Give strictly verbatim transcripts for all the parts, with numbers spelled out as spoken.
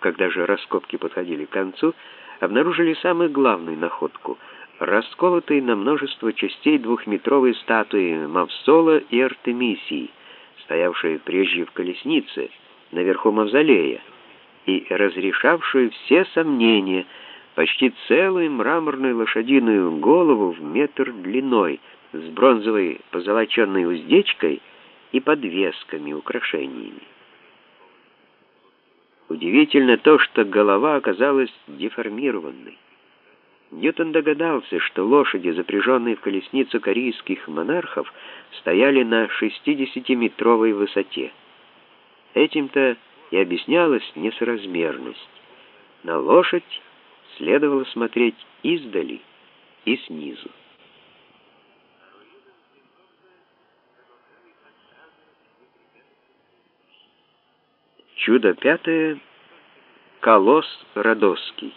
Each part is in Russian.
когда же раскопки подходили к концу, обнаружили самую главную находку — расколотые на множество частей двухметровые статуи Мавсола и Артемисии, стоявшие прежде в колеснице, наверху мавзолея, и разрешавшую все сомнения, почти целую мраморную лошадиную голову в метр длиной, с бронзовой позолоченной уздечкой и подвесками, украшениями. Удивительно то, что голова оказалась деформированной. Ньютон догадался, что лошади, запряженные в колесницу корейских монархов, стояли на шестидесятиметровой высоте. Этим-то и объяснялась несоразмерность. На лошадь следовало смотреть издали и снизу. Чудо пятое. Колосс Родосский.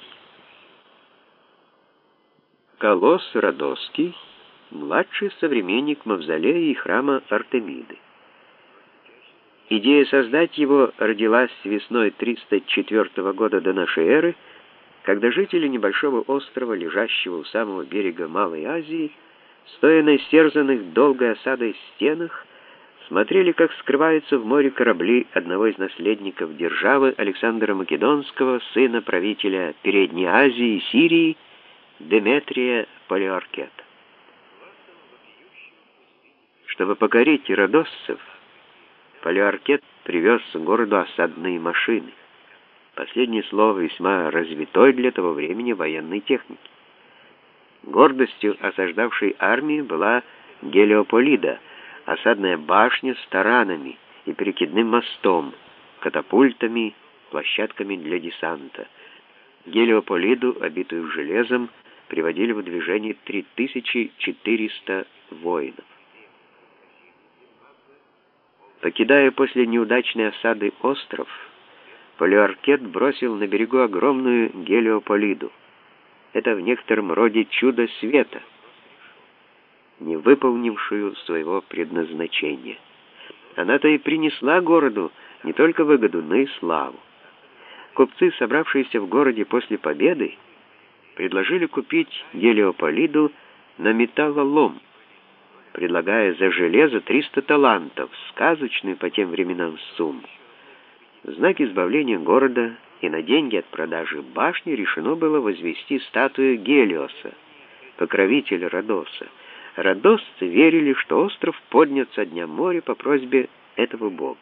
Колосс Родосский — младший современник мавзолея и храма Артемиды. Идея создать его родилась весной триста четвёртого года до нашей эры, когда жители небольшого острова, лежащего у самого берега Малой Азии, стоя на истерзанных долгой осадой стенах, смотрели, как скрываются в море корабли одного из наследников державы Александра Македонского, сына правителя Передней Азии и Сирии, Деметрия Полиаркета. Чтобы покорить родоссов, Полиаркет привез к городу осадные машины. Последнее слово весьма развитой для того времени военной техники. Гордостью осаждавшей армии была Гелиополида, осадная башня с таранами и перекидным мостом, катапультами, площадками для десанта. Гелиополиду, обитую железом, приводили в движение три тысячи четыреста воинов. Покидая после неудачной осады остров, Полиаркет бросил на берегу огромную Гелиополиду. Это в некотором роде чудо света, не выполнившую своего предназначения. Она-то и принесла городу не только выгоду, но и славу. Купцы, собравшиеся в городе после победы, предложили купить Гелиополиду на металлолом, предлагая за железо триста талантов, сказочную по тем временам сумму. В знак избавления города и на деньги от продажи башни решено было возвести статую Гелиоса, покровителя Родоса. Родосцы верили, что остров поднят со дна моря по просьбе этого бога.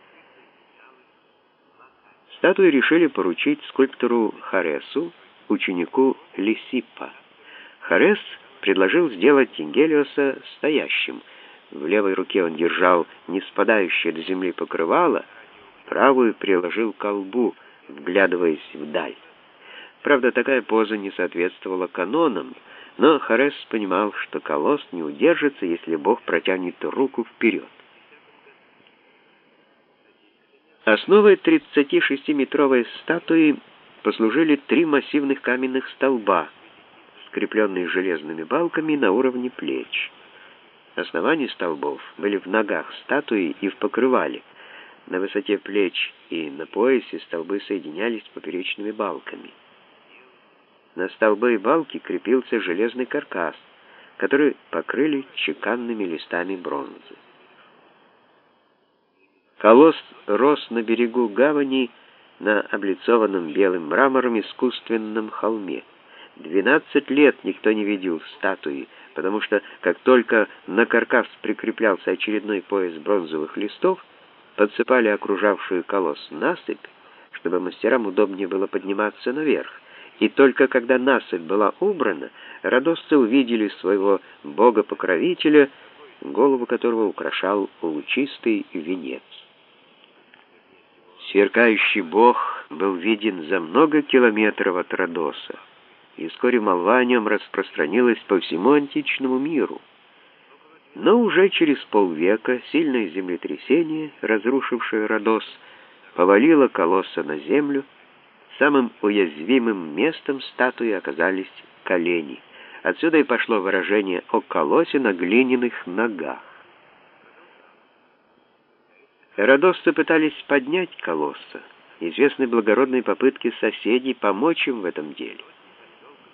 Статую решили поручить скульптору Харесу, ученику Лисиппа. Харес предложил сделать Гелиоса стоящим. В левой руке он держал не спадающее до земли покрывало, правую приложил к колбу, вглядываясь вдаль. Правда, такая поза не соответствовала канонам, но Харес понимал, что колосс не удержится, если Бог протянет руку вперед. Основой тридцатишестиметровой статуи послужили три массивных каменных столба, скрепленные железными балками на уровне плеч. Основания столбов были в ногах статуи и в покрывале. На высоте плеч и на поясе столбы соединялись поперечными балками. На столбы и балки крепился железный каркас, который покрыли чеканными листами бронзы. Колосс рос на берегу гавани на облицованном белым мрамором искусственном холме. Двенадцать лет никто не видел статуи, потому что, как только на каркас прикреплялся очередной пояс бронзовых листов, подсыпали окружавшую колосс насыпь, чтобы мастерам удобнее было подниматься наверх. И только когда насыпь была убрана, родосцы увидели своего бога-покровителя, голову которого украшал лучистый венец. Сверкающий бог был виден за много километров от Родоса, и вскоре молва о нем распространилась по всему античному миру. Но уже через полвека сильное землетрясение, разрушившее Родос, повалило колосса на землю. Самым уязвимым местом статуи оказались колени. Отсюда и пошло выражение о колоссе на глиняных ногах. Родосцы пытались поднять колосса, Известны благородные попытки соседей помочь им в этом деле.